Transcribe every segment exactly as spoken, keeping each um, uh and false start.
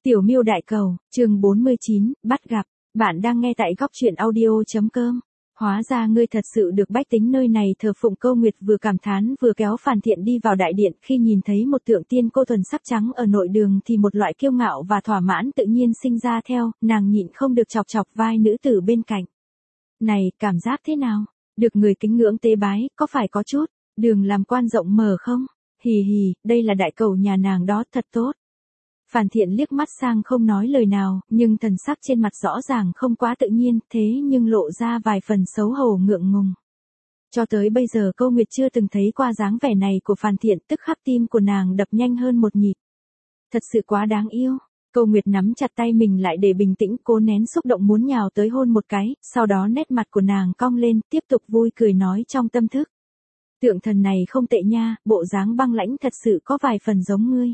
Tiểu Miêu Đại Cầu, chương bốn mươi chín, bắt gặp. Bạn đang nghe tại góc truyện audio.com. Hóa ra ngươi thật sự được bách tính nơi này thờ phụng. Câu Nguyệt vừa cảm thán vừa kéo Phàn Thiện đi vào đại điện. Khi nhìn thấy một tượng tiên cô thuần sắc trắng ở nội đường thì một loại kiêu ngạo và thỏa mãn tự nhiên sinh ra theo, nàng nhịn không được chọc chọc vai nữ tử bên cạnh. Này, cảm giác thế nào? Được người kính ngưỡng tế bái, có phải có chút đường làm quan rộng mở không? Hì hì, đây là đại cầu nhà nàng đó, thật tốt. Phàn Thiện liếc mắt sang không nói lời nào, nhưng thần sắc trên mặt rõ ràng không quá tự nhiên, thế nhưng lộ ra vài phần xấu hổ ngượng ngùng. Cho tới bây giờ Câu Nguyệt chưa từng thấy qua dáng vẻ này của Phàn Thiện, tức khắc tim của nàng đập nhanh hơn một nhịp. Thật sự quá đáng yêu. Câu Nguyệt nắm chặt tay mình lại để bình tĩnh, cố nén xúc động muốn nhào tới hôn một cái, sau đó nét mặt của nàng cong lên, tiếp tục vui cười nói trong tâm thức. Tượng thần này không tệ nha, bộ dáng băng lãnh thật sự có vài phần giống ngươi.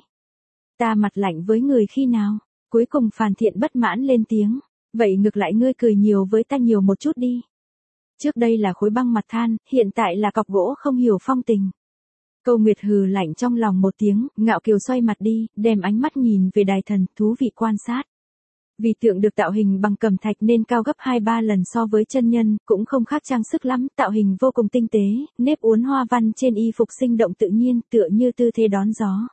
Ta mặt lạnh với người khi nào? Cuối cùng Phàn Thiện bất mãn lên tiếng. Vậy ngược lại ngươi cười nhiều với ta nhiều một chút đi. Trước đây là khối băng mặt than, hiện tại là cọc gỗ không hiểu phong tình. Câu Nguyệt hừ lạnh trong lòng một tiếng, ngạo kiều xoay mặt đi, đem ánh mắt nhìn về đài thần, thú vị quan sát. Vì tượng được tạo hình bằng cẩm thạch nên cao gấp hai ba lần so với chân nhân, cũng không khác trang sức lắm, tạo hình vô cùng tinh tế, nếp uốn hoa văn trên y phục sinh động tự nhiên, tựa như tư thế đón gió.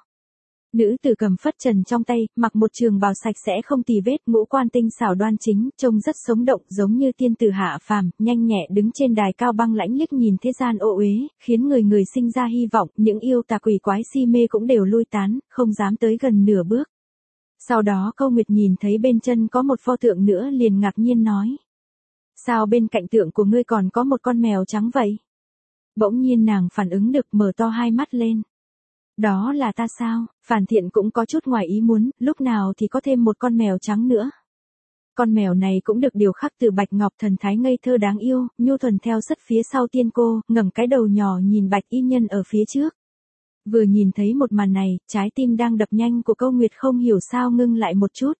Nữ tử cầm phất trần trong tay, mặc một trường bào sạch sẽ không tì vết, ngũ quan tinh xảo đoan chính, trông rất sống động, giống như tiên tử hạ phàm, nhanh nhẹ đứng trên đài cao băng lãnh liếc nhìn thế gian ô uế, khiến người người sinh ra hy vọng, những yêu tà quỷ quái si mê cũng đều lui tán, không dám tới gần nửa bước. Sau đó Câu Nguyệt nhìn thấy bên chân có một pho tượng nữa liền ngạc nhiên nói. Sao bên cạnh tượng của ngươi còn có một con mèo trắng vậy? Bỗng nhiên nàng phản ứng được, mở to hai mắt lên. Đó là ta sao? Phàn Thiện cũng có chút ngoài ý muốn, lúc nào thì có thêm một con mèo trắng nữa. Con mèo này cũng được điều khắc từ bạch ngọc, thần thái ngây thơ đáng yêu, nhu thuần theo sất phía sau tiên cô, ngẩng cái đầu nhỏ nhìn bạch y nhân ở phía trước. Vừa nhìn thấy một màn này, trái tim đang đập nhanh của Câu Nguyệt không hiểu sao ngưng lại một chút.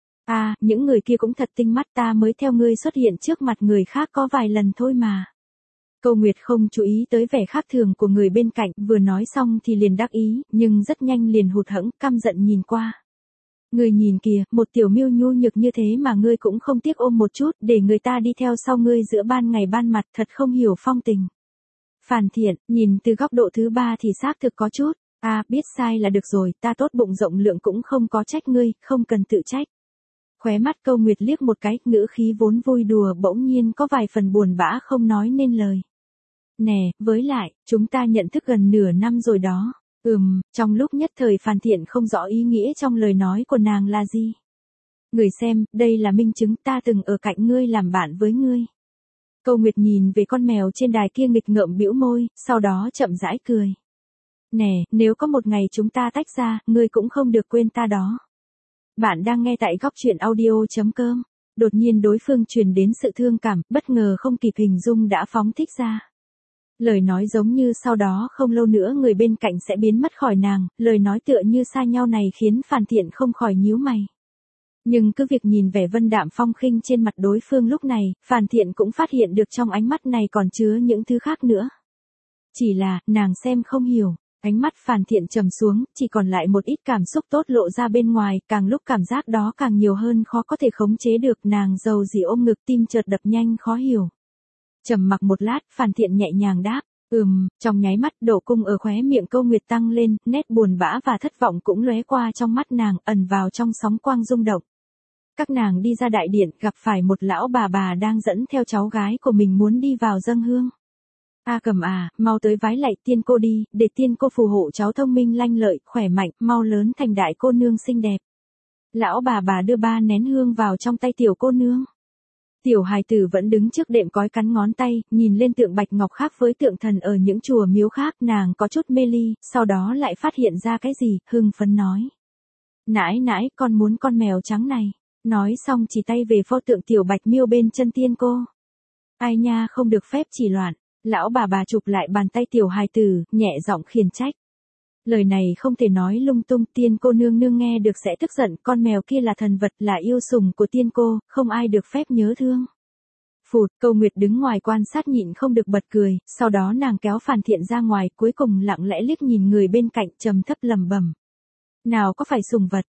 À, những người kia cũng thật tinh mắt, ta mới theo ngươi xuất hiện trước mặt người khác có vài lần thôi mà. Câu Nguyệt không chú ý tới vẻ khác thường của người bên cạnh, vừa nói xong thì liền đắc ý, nhưng rất nhanh liền hụt hẫng, căm giận nhìn qua. Ngươi nhìn kìa, một tiểu miêu nhu nhược như thế mà ngươi cũng không tiếc ôm một chút, để người ta đi theo sau ngươi giữa ban ngày ban mặt, thật không hiểu phong tình. Phàn Thiện, nhìn từ góc độ thứ ba thì xác thực có chút, à, biết sai là được rồi, ta tốt bụng rộng lượng cũng không có trách ngươi, không cần tự trách. Khóe mắt Câu Nguyệt liếc một cái, ngữ khí vốn vui đùa bỗng nhiên có vài phần buồn bã không nói nên lời. Nè, với lại, chúng ta nhận thức gần nửa năm rồi đó. Ừm, trong lúc nhất thời Phàn Thiện không rõ ý nghĩa trong lời nói của nàng là gì. Người xem, đây là minh chứng ta từng ở cạnh ngươi làm bạn với ngươi. Câu Nguyệt nhìn về con mèo trên đài kia nghịch ngợm bĩu môi, sau đó chậm rãi cười. Nè, nếu có một ngày chúng ta tách ra, ngươi cũng không được quên ta đó. Bạn đang nghe tại góc truyện audio.com. Đột nhiên đối phương truyền đến sự thương cảm, bất ngờ không kịp hình dung đã phóng thích ra. Lời nói giống như sau đó không lâu nữa người bên cạnh sẽ biến mất khỏi nàng, lời nói tựa như xa nhau này khiến Phàn Thiện không khỏi nhíu mày. Nhưng cứ việc nhìn vẻ vân đạm phong khinh trên mặt đối phương lúc này, Phàn Thiện cũng phát hiện được trong ánh mắt này còn chứa những thứ khác nữa. Chỉ là, nàng xem không hiểu. Ánh mắt Phàn Thiện trầm xuống, chỉ còn lại một ít cảm xúc tốt lộ ra bên ngoài, càng lúc cảm giác đó càng nhiều hơn khó có thể khống chế được, nàng dầu dĩ ôm ngực, tim chợt đập nhanh khó hiểu. Trầm mặc một lát, Phàn Thiện nhẹ nhàng đáp, ừm, trong nháy mắt độ cung ở khóe miệng Câu Nguyệt tăng lên, nét buồn bã và thất vọng cũng lóe qua trong mắt nàng, ẩn vào trong sóng quang rung động. Các nàng đi ra đại điện, gặp phải một lão bà bà đang dẫn theo cháu gái của mình muốn đi vào dâng hương. A Cầm à, mau tới vái lạy tiên cô đi, để tiên cô phù hộ cháu thông minh lanh lợi, khỏe mạnh, mau lớn thành đại cô nương xinh đẹp. Lão bà bà đưa ba nén hương vào trong tay tiểu cô nương. Tiểu hài tử vẫn đứng trước đệm cói cắn ngón tay, nhìn lên tượng bạch ngọc khác với tượng thần ở những chùa miếu khác, nàng có chút mê ly, sau đó lại phát hiện ra cái gì, hưng phấn nói. Nãi nãi, con muốn con mèo trắng này. Nói xong chỉ tay về pho tượng tiểu bạch miêu bên chân tiên cô. Ai nha, không được phép chỉ loạn. Lão bà bà chụp lại bàn tay tiểu hài tử, nhẹ giọng khiển trách. Lời này không thể nói lung tung, tiên cô nương nương nghe được sẽ tức giận, con mèo kia là thần vật, là yêu sủng của tiên cô, không ai được phép nhớ thương. Phụt, Câu Nguyệt đứng ngoài quan sát nhịn không được bật cười, sau đó nàng kéo Phàn Thiện ra ngoài, cuối cùng lặng lẽ liếc nhìn người bên cạnh trầm thấp lẩm bẩm. Nào có phải sủng vật,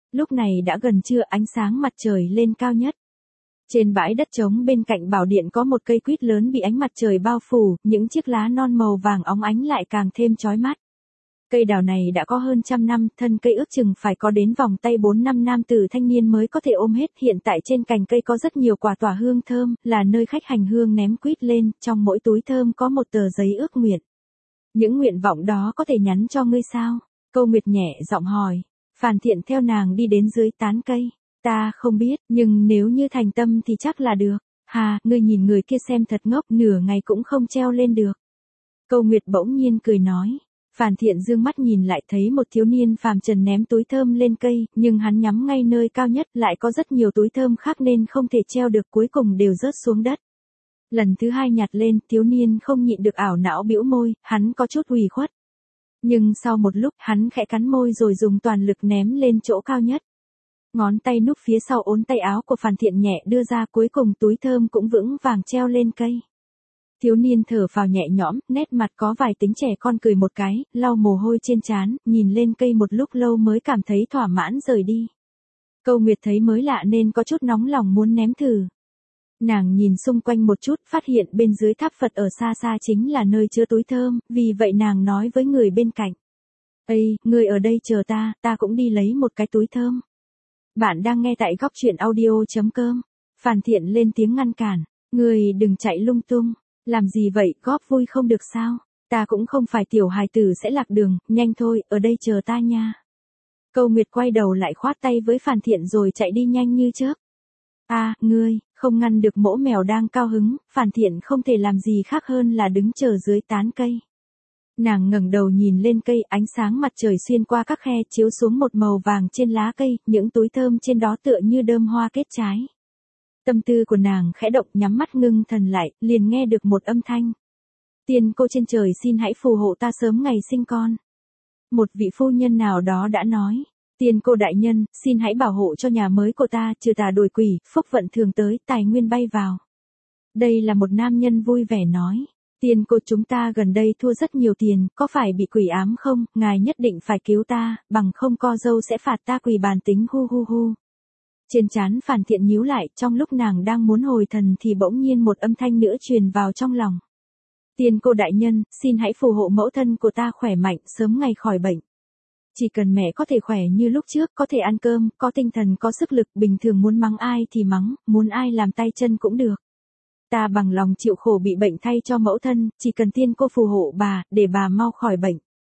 Lúc này đã gần trưa, ánh sáng mặt trời lên cao nhất. Trên bãi đất trống bên cạnh bảo điện có một cây quýt lớn bị ánh mặt trời bao phủ, những chiếc lá non màu vàng óng ánh lại càng thêm chói mắt. Cây đào này đã có hơn trăm năm, thân cây ước chừng phải có đến vòng tay bốn năm nam tử thanh niên mới có thể ôm hết. Hiện tại trên cành cây có rất nhiều quả tỏa hương thơm, là nơi khách hành hương ném quýt lên, trong mỗi túi thơm có một tờ giấy ước nguyện. Những nguyện vọng đó có thể nhắn cho ngươi sao? Câu Nguyệt nhẹ giọng hỏi. Phàn Thiện theo nàng đi đến dưới tán cây. Ta không biết, nhưng nếu như thành tâm thì chắc là được. Hà, ngươi nhìn người kia xem thật ngốc, nửa ngày cũng không treo lên được. Câu Nguyệt bỗng nhiên cười nói. Phàn Thiện dương mắt nhìn lại thấy một thiếu niên phàm trần ném túi thơm lên cây, nhưng hắn nhắm ngay nơi cao nhất, lại có rất nhiều túi thơm khác nên không thể treo được, cuối cùng đều rớt xuống đất. Lần thứ hai nhặt lên, thiếu niên không nhịn được ảo não bĩu môi, hắn có chút ủy khuất. Nhưng sau một lúc, hắn khẽ cắn môi rồi dùng toàn lực ném lên chỗ cao nhất. Ngón tay núp phía sau ốn tay áo của Phàn Thiện nhẹ đưa ra, cuối cùng túi thơm cũng vững vàng treo lên cây. Thiếu niên thở phào nhẹ nhõm, nét mặt có vài tính trẻ con cười một cái, lau mồ hôi trên trán, nhìn lên cây một lúc lâu mới cảm thấy thỏa mãn rời đi. Câu Nguyệt thấy mới lạ nên có chút nóng lòng muốn ném thử. Nàng nhìn xung quanh một chút, phát hiện bên dưới tháp Phật ở xa xa chính là nơi chứa túi thơm, vì vậy nàng nói với người bên cạnh. Ây, người ở đây chờ ta, ta cũng đi lấy một cái túi thơm. Bạn đang nghe tại góc truyện audio.com. Phàn Thiện lên tiếng ngăn cản. Người đừng chạy lung tung. Làm gì vậy, góp vui không được sao? Ta cũng không phải tiểu hài tử sẽ lạc đường, nhanh thôi, ở đây chờ ta nha. Câu Nguyệt quay đầu lại khoát tay với Phàn Thiện rồi chạy đi nhanh như chớp. À, ngươi, không ngăn được mỗ mèo đang cao hứng, Phàn Thiện không thể làm gì khác hơn là đứng chờ dưới tán cây. Nàng ngẩng đầu nhìn lên cây, ánh sáng mặt trời xuyên qua các khe chiếu xuống một màu vàng trên lá cây, những túi thơm trên đó tựa như đơm hoa kết trái. Tâm tư của nàng khẽ động, nhắm mắt ngưng thần lại, liền nghe được một âm thanh. Tiên cô trên trời xin hãy phù hộ ta sớm ngày sinh con. Một vị phu nhân nào đó đã nói. Tiên cô đại nhân, xin hãy bảo hộ cho nhà mới của ta, trừ tà đuổi quỷ, phúc vận thường tới, tài nguyên bay vào. Đây là một nam nhân vui vẻ nói. Tiên cô, chúng ta gần đây thua rất nhiều tiền, có phải bị quỷ ám không, ngài nhất định phải cứu ta, bằng không co dâu sẽ phạt ta quỷ bàn tính hu hu hu. Trên trán Phàn Thiện nhíu lại, trong lúc nàng đang muốn hồi thần thì bỗng nhiên một âm thanh nữa truyền vào trong lòng. Tiên cô đại nhân, xin hãy phù hộ mẫu thân của ta khỏe mạnh, sớm ngày khỏi bệnh. Chỉ cần mẹ có thể khỏe như lúc trước, có thể ăn cơm, có tinh thần, có sức lực, bình thường muốn mắng ai thì mắng, muốn ai làm tay chân cũng được. Ta bằng lòng chịu khổ bị bệnh thay cho mẫu thân, chỉ cần tiên cô phù hộ bà, để bà mau khỏi bệnh.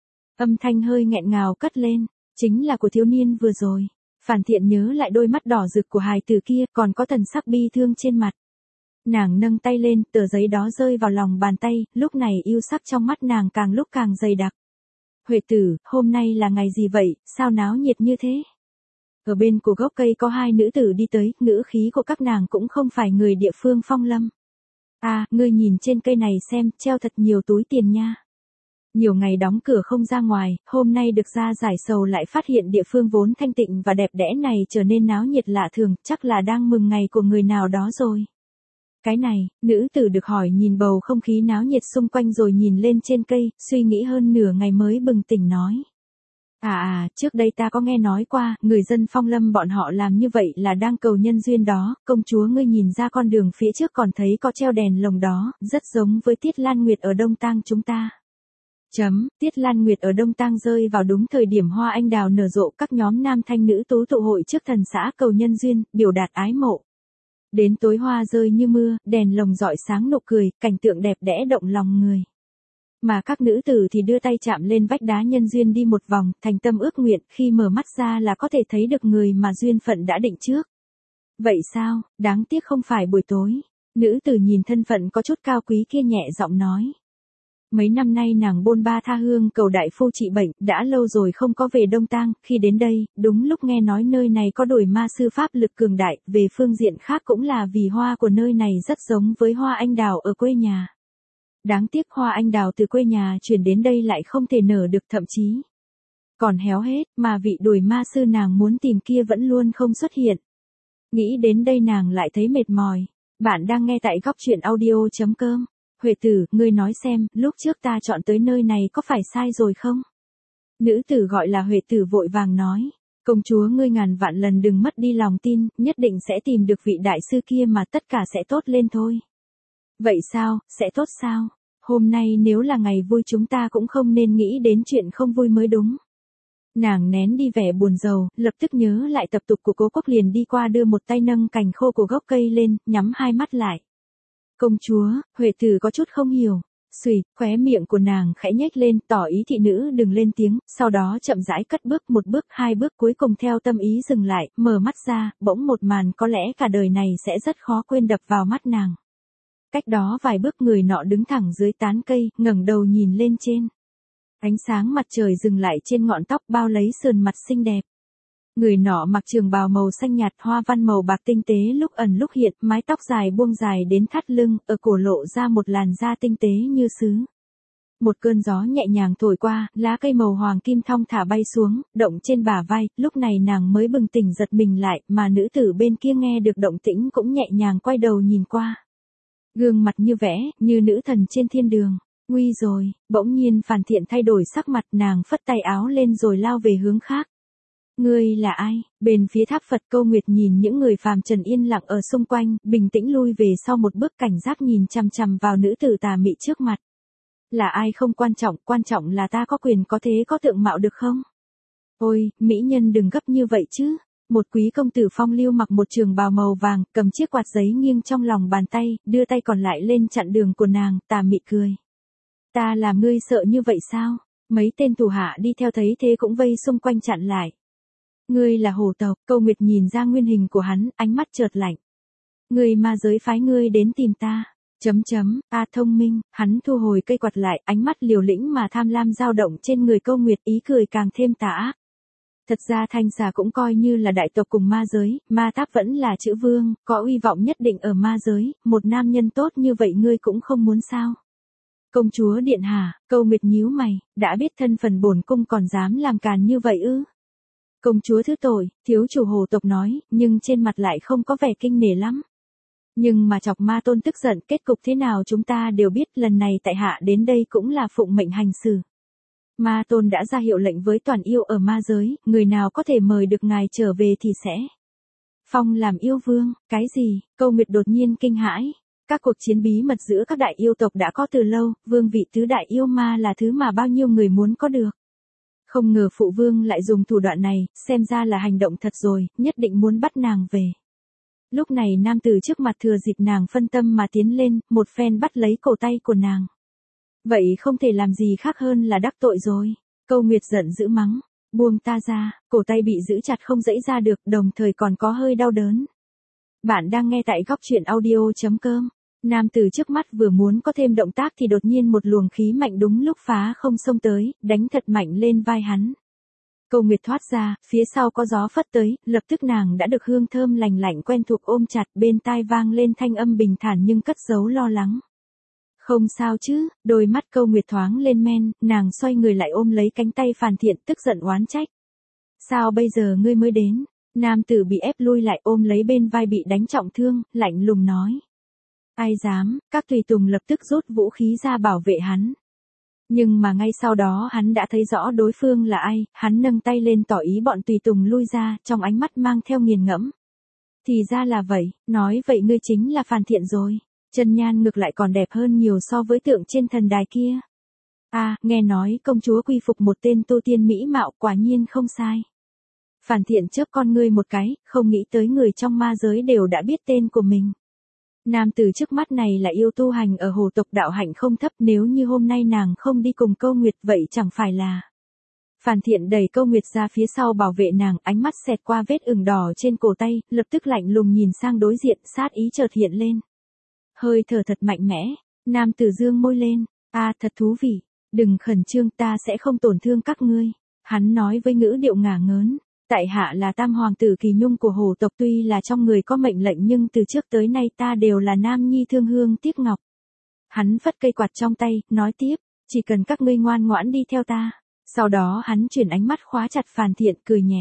Âm thanh hơi nghẹn ngào cất lên, chính là của thiếu niên vừa rồi. Phàn Thiện nhớ lại đôi mắt đỏ rực của hài tử kia, còn có thần sắc bi thương trên mặt. Nàng nâng tay lên, tờ giấy đó rơi vào lòng bàn tay, lúc này yêu sắc trong mắt nàng càng lúc càng dày đặc. Huệ tử, hôm nay là ngày gì vậy, sao náo nhiệt như thế? Ở bên của gốc cây có hai nữ tử đi tới, ngữ khí của các nàng cũng không phải người địa phương Phong Lâm. À, ngươi nhìn trên cây này xem, treo thật nhiều túi tiền nha. Nhiều ngày đóng cửa không ra ngoài, hôm nay được ra giải sầu lại phát hiện địa phương vốn thanh tịnh và đẹp đẽ này trở nên náo nhiệt lạ thường, chắc là đang mừng ngày của người nào đó rồi. Cái này, nữ tử được hỏi nhìn bầu không khí náo nhiệt xung quanh rồi nhìn lên trên cây, suy nghĩ hơn nửa ngày mới bừng tỉnh nói. À à, trước đây ta có nghe nói qua, người dân Phong Lâm bọn họ làm như vậy là đang cầu nhân duyên đó, công chúa ngươi nhìn ra con đường phía trước còn thấy có treo đèn lồng đó, rất giống với Tiết Lan Nguyệt ở Đông Tang chúng ta. Chấm, Tiết Lan Nguyệt ở Đông Tang rơi vào đúng thời điểm hoa anh đào nở rộ, các nhóm nam thanh nữ tú tụ hội trước thần xã cầu nhân duyên, biểu đạt ái mộ. Đến tối hoa rơi như mưa, đèn lồng rọi sáng nụ cười, cảnh tượng đẹp đẽ động lòng người. Mà các nữ tử thì đưa tay chạm lên vách đá nhân duyên đi một vòng, thành tâm ước nguyện, khi mở mắt ra là có thể thấy được người mà duyên phận đã định trước. Vậy sao, đáng tiếc không phải buổi tối. Nữ tử nhìn thân phận có chút cao quý kia nhẹ giọng nói. Mấy năm nay nàng bôn ba tha hương cầu đại phu trị bệnh, đã lâu rồi không có về Đông Tang, khi đến đây, đúng lúc nghe nói nơi này có đổi ma sư pháp lực cường đại, về phương diện khác cũng là vì hoa của nơi này rất giống với hoa anh đào ở quê nhà. Đáng tiếc hoa anh đào từ quê nhà chuyển đến đây lại không thể nở được, thậm chí còn héo hết, mà vị đuổi ma sư nàng muốn tìm kia vẫn luôn không xuất hiện. Nghĩ đến đây nàng lại thấy mệt mỏi. Bạn đang nghe tại góc truyện audio.com. Huệ tử, ngươi nói xem, lúc trước ta chọn tới nơi này có phải sai rồi không? Nữ tử gọi là Huệ tử vội vàng nói. Công chúa ngươi ngàn vạn lần đừng mất đi lòng tin, nhất định sẽ tìm được vị đại sư kia mà tất cả sẽ tốt lên thôi. Vậy sao, sẽ tốt sao? Hôm nay nếu là ngày vui chúng ta cũng không nên nghĩ đến chuyện không vui mới đúng. Nàng nén đi vẻ buồn rầu, lập tức nhớ lại tập tục của Cố Quốc liền đi qua đưa một tay nâng cành khô của gốc cây lên, nhắm hai mắt lại. Công chúa, Huệ Tử có chút không hiểu. Xùy, khóe miệng của nàng khẽ nhếch lên, tỏ ý thị nữ đừng lên tiếng, sau đó chậm rãi cất bước một bước hai bước cuối cùng theo tâm ý dừng lại, mở mắt ra, bỗng một màn có lẽ cả đời này sẽ rất khó quên đập vào mắt nàng. Cách đó vài bước người nọ đứng thẳng dưới tán cây, ngẩng đầu nhìn lên trên. Ánh sáng mặt trời dừng lại trên ngọn tóc bao lấy sườn mặt xinh đẹp. Người nọ mặc trường bào màu xanh nhạt hoa văn màu bạc tinh tế lúc ẩn lúc hiện, mái tóc dài buông dài đến thắt lưng, ở cổ lộ ra một làn da tinh tế như sứ. Một cơn gió nhẹ nhàng thổi qua, lá cây màu hoàng kim thong thả bay xuống, động trên bả vai, lúc này nàng mới bừng tỉnh giật mình lại, mà nữ tử bên kia nghe được động tĩnh cũng nhẹ nhàng quay đầu nhìn qua. Gương mặt như vẽ, như nữ thần trên thiên đường. Nguy rồi, bỗng nhiên Phàn Thiện thay đổi sắc mặt, nàng phất tay áo lên rồi lao về hướng khác. Ngươi là ai? Bên phía tháp Phật Câu Nguyệt nhìn những người phàm trần yên lặng ở xung quanh, bình tĩnh lui về sau một bước cảnh giác nhìn chằm chằm vào nữ tử tà mị trước mặt. Là ai không quan trọng, quan trọng là ta có quyền có thế có tượng mạo được không? Ôi, mỹ nhân đừng gấp như vậy chứ. Một quý công tử phong lưu mặc một trường bào màu vàng, cầm chiếc quạt giấy nghiêng trong lòng bàn tay, đưa tay còn lại lên chặn đường của nàng, tà mị cười. Ta làm ngươi sợ như vậy sao? Mấy tên thủ hạ đi theo thấy thế cũng vây xung quanh chặn lại. Ngươi là hổ tộc, Câu Nguyệt nhìn ra nguyên hình của hắn, ánh mắt chợt lạnh. Ngươi ma giới phái ngươi đến tìm ta. Chấm chấm, a thông minh, hắn thu hồi cây quạt lại, ánh mắt liều lĩnh mà tham lam dao động trên người Câu Nguyệt, ý cười càng thêm tà ác. Thật ra Thanh Xà cũng coi như là đại tộc cùng ma giới, ma tháp vẫn là chữ vương, có uy vọng nhất định ở ma giới, một nam nhân tốt như vậy ngươi cũng không muốn sao? Công chúa điện hạ, Câu Nguyệt nhíu mày, đã biết thân phần bổn cung còn dám làm càn như vậy ư? Công chúa thứ tội, thiếu chủ hồ tộc nói, nhưng trên mặt lại không có vẻ kinh nể lắm. Nhưng mà chọc ma tôn tức giận, kết cục thế nào chúng ta đều biết, lần này tại hạ đến đây cũng là phụng mệnh hành xử. Ma tôn đã ra hiệu lệnh với toàn yêu ở ma giới, người nào có thể mời được ngài trở về thì sẽ phong làm yêu vương. Cái gì? Câu Nguyệt đột nhiên kinh hãi. Các cuộc chiến bí mật giữa các đại yêu tộc đã có từ lâu, vương vị tứ đại yêu ma là thứ mà bao nhiêu người muốn có được. Không ngờ phụ vương lại dùng thủ đoạn này, xem ra là hành động thật rồi, nhất định muốn bắt nàng về. Lúc này nam tử trước mặt thừa dịp nàng phân tâm mà tiến lên, một phen bắt lấy cổ tay của nàng. Vậy không thể làm gì khác hơn là đắc tội rồi. Câu Nguyệt giận dữ mắng, buông ta ra, cổ tay bị giữ chặt không dãy ra được, đồng thời còn có hơi đau đớn. Bạn đang nghe tại góc truyện audio chấm com. Nam tử trước mắt vừa muốn có thêm động tác thì đột nhiên một luồng khí mạnh đúng lúc phá không xông tới, đánh thật mạnh lên vai hắn. Câu Nguyệt thoát ra, phía sau có gió phất tới, lập tức nàng đã được hương thơm lành lạnh quen thuộc ôm chặt, bên tai vang lên thanh âm bình thản nhưng cất giấu lo lắng. Không sao chứ, đôi mắt Câu Nguyệt thoáng lên men, nàng xoay người lại ôm lấy cánh tay Phàn Thiện tức giận oán trách. Sao bây giờ ngươi mới đến? Nam tử bị ép lui lại ôm lấy bên vai bị đánh trọng thương, lạnh lùng nói. Ai dám, các tùy tùng lập tức rút vũ khí ra bảo vệ hắn. Nhưng mà ngay sau đó hắn đã thấy rõ đối phương là ai, hắn nâng tay lên tỏ ý bọn tùy tùng lui ra, trong ánh mắt mang theo nghiền ngẫm. Thì ra là vậy, nói vậy ngươi chính là Phàn Thiện rồi. Chân nhan ngược lại còn đẹp hơn nhiều so với tượng trên thần đài kia. À, nghe nói công chúa quy phục một tên tu tiên mỹ mạo, quả nhiên không sai. Phàn Thiện chớp con ngươi một cái, không nghĩ tới người trong ma giới đều đã biết tên của mình. Nam tử trước mắt này là yêu tu hành ở hồ tộc đạo hạnh không thấp, nếu như hôm nay nàng không đi cùng Câu Nguyệt vậy chẳng phải là. Phàn Thiện đẩy Câu Nguyệt ra phía sau bảo vệ nàng, ánh mắt xẹt qua vết ửng đỏ trên cổ tay, lập tức lạnh lùng nhìn sang đối diện, sát ý chợt hiện lên. Hơi thở thật mạnh mẽ, nam tử dương môi lên, a à, thật thú vị, đừng khẩn trương ta sẽ không tổn thương các ngươi. Hắn nói với ngữ điệu ngả ngớn. Tại hạ là tam hoàng tử Kỳ Nhung của hồ tộc, tuy là trong người có mệnh lệnh nhưng từ trước tới nay ta đều là nam nhi thương hương tiếc ngọc. Hắn phất cây quạt trong tay, nói tiếp, chỉ cần các ngươi ngoan ngoãn đi theo ta. Sau đó hắn chuyển ánh mắt khóa chặt Phàn Thiện, cười nhẹ.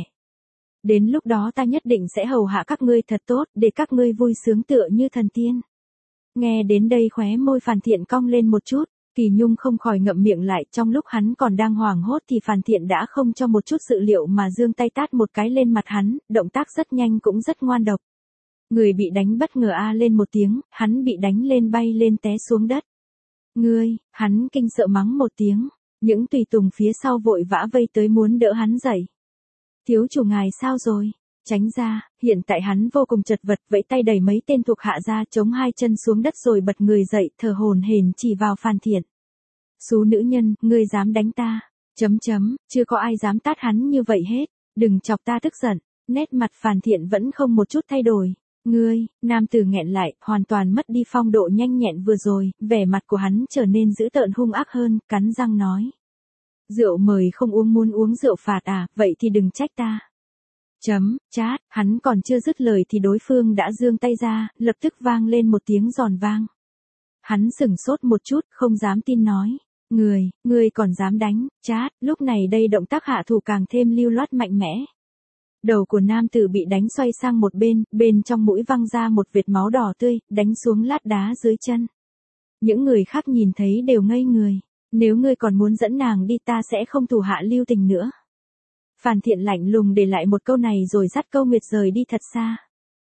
Đến lúc đó ta nhất định sẽ hầu hạ các ngươi thật tốt, để các ngươi vui sướng tựa như thần tiên. Nghe đến đây khóe môi Phàn Thiện cong lên một chút, Kỳ Nhung không khỏi ngậm miệng lại, trong lúc hắn còn đang hoảng hốt thì Phàn Thiện đã không cho một chút sự liệu mà giương tay tát một cái lên mặt hắn, động tác rất nhanh cũng rất ngoan độc. Người bị đánh bất ngờ a lên một tiếng, hắn bị đánh lên bay lên té xuống đất. Ngươi, hắn kinh sợ mắng một tiếng, những tùy tùng phía sau vội vã vây tới muốn đỡ hắn dậy. Thiếu chủ ngài sao rồi? Tránh ra, hiện tại hắn vô cùng chật vật, vẫy tay đẩy mấy tên thuộc hạ ra, chống hai chân xuống đất rồi bật người dậy, thở hổn hển chỉ vào Phàn Thiện. Xú nữ nhân, ngươi dám đánh ta? Chấm chấm, chưa có ai dám tát hắn như vậy hết, đừng chọc ta tức giận. Nét mặt Phàn Thiện vẫn không một chút thay đổi. Ngươi, nam tử nghẹn lại, hoàn toàn mất đi phong độ nhanh nhẹn vừa rồi, vẻ mặt của hắn trở nên dữ tợn hung ác hơn, cắn răng nói. Rượu mời không uống muốn uống rượu phạt à, vậy thì đừng trách ta. Chấm, chát, hắn còn chưa dứt lời thì đối phương đã giương tay ra, lập tức vang lên một tiếng giòn vang. Hắn sửng sốt một chút, không dám tin nói. Người, người còn dám đánh, chát, lúc này đây động tác hạ thủ càng thêm lưu loát mạnh mẽ. Đầu của nam tử bị đánh xoay sang một bên, bên trong mũi văng ra một vệt máu đỏ tươi, đánh xuống lát đá dưới chân. Những người khác nhìn thấy đều ngây người. Nếu ngươi còn muốn dẫn nàng đi ta sẽ không thủ hạ lưu tình nữa. Phàn Thiện lạnh lùng để lại một câu này rồi dắt Câu Nguyệt rời đi thật xa.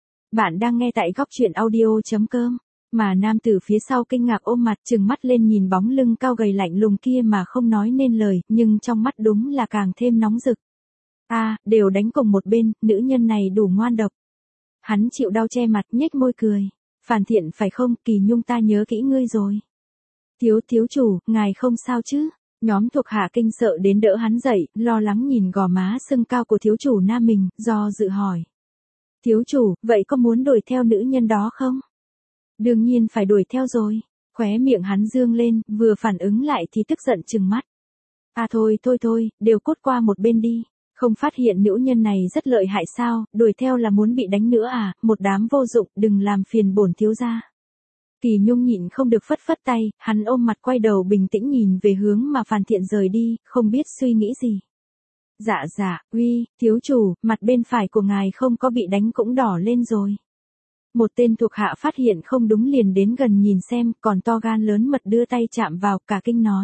Bạn đang nghe tại góc truyện audio chấm com. Mà nam tử phía sau kinh ngạc ôm mặt trừng mắt lên nhìn bóng lưng cao gầy lạnh lùng kia mà không nói nên lời, nhưng trong mắt đúng là càng thêm nóng rực. À, đều đánh cùng một bên, nữ nhân này đủ ngoan độc. Hắn chịu đau che mặt nhếch môi cười. Phàn Thiện phải không, Kỳ Nhung ta nhớ kỹ ngươi rồi. Thiếu thiếu chủ, ngài không sao chứ? Nhóm thuộc hạ kinh sợ đến đỡ hắn dậy, lo lắng nhìn gò má sưng cao của thiếu chủ nam mình, do dự hỏi. Thiếu chủ, vậy có muốn đuổi theo nữ nhân đó không? Đương nhiên phải đuổi theo rồi. Khóe miệng hắn dương lên, vừa phản ứng lại thì tức giận trừng mắt. À thôi thôi thôi, đều cút qua một bên đi. Không phát hiện nữ nhân này rất lợi hại sao, đuổi theo là muốn bị đánh nữa à, một đám vô dụng, đừng làm phiền bổn thiếu gia. Kỳ Nhung nhịn không được phất phất tay, hắn ôm mặt quay đầu bình tĩnh nhìn về hướng mà Phàn Thiện rời đi, không biết suy nghĩ gì. Dạ dạ, uy, thiếu chủ, mặt bên phải của ngài không có bị đánh cũng đỏ lên rồi. Một tên thuộc hạ phát hiện không đúng liền đến gần nhìn xem, còn to gan lớn mật đưa tay chạm vào, cả kinh nói.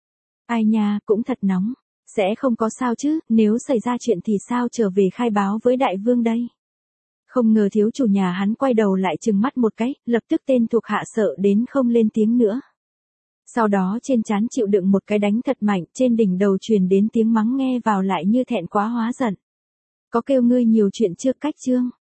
Ai nha, cũng thật nóng, sẽ không có sao chứ, nếu xảy ra chuyện thì sao trở về khai báo với đại vương đây. Không ngờ thiếu chủ nhà hắn quay đầu lại trừng mắt một cái, lập tức tên thuộc hạ sợ đến không lên tiếng nữa. Sau đó trên trán chịu đựng một cái đánh thật mạnh, trên đỉnh đầu truyền đến tiếng mắng nghe vào lại như thẹn quá hóa giận. Có kêu ngươi nhiều chuyện chưa cách chương.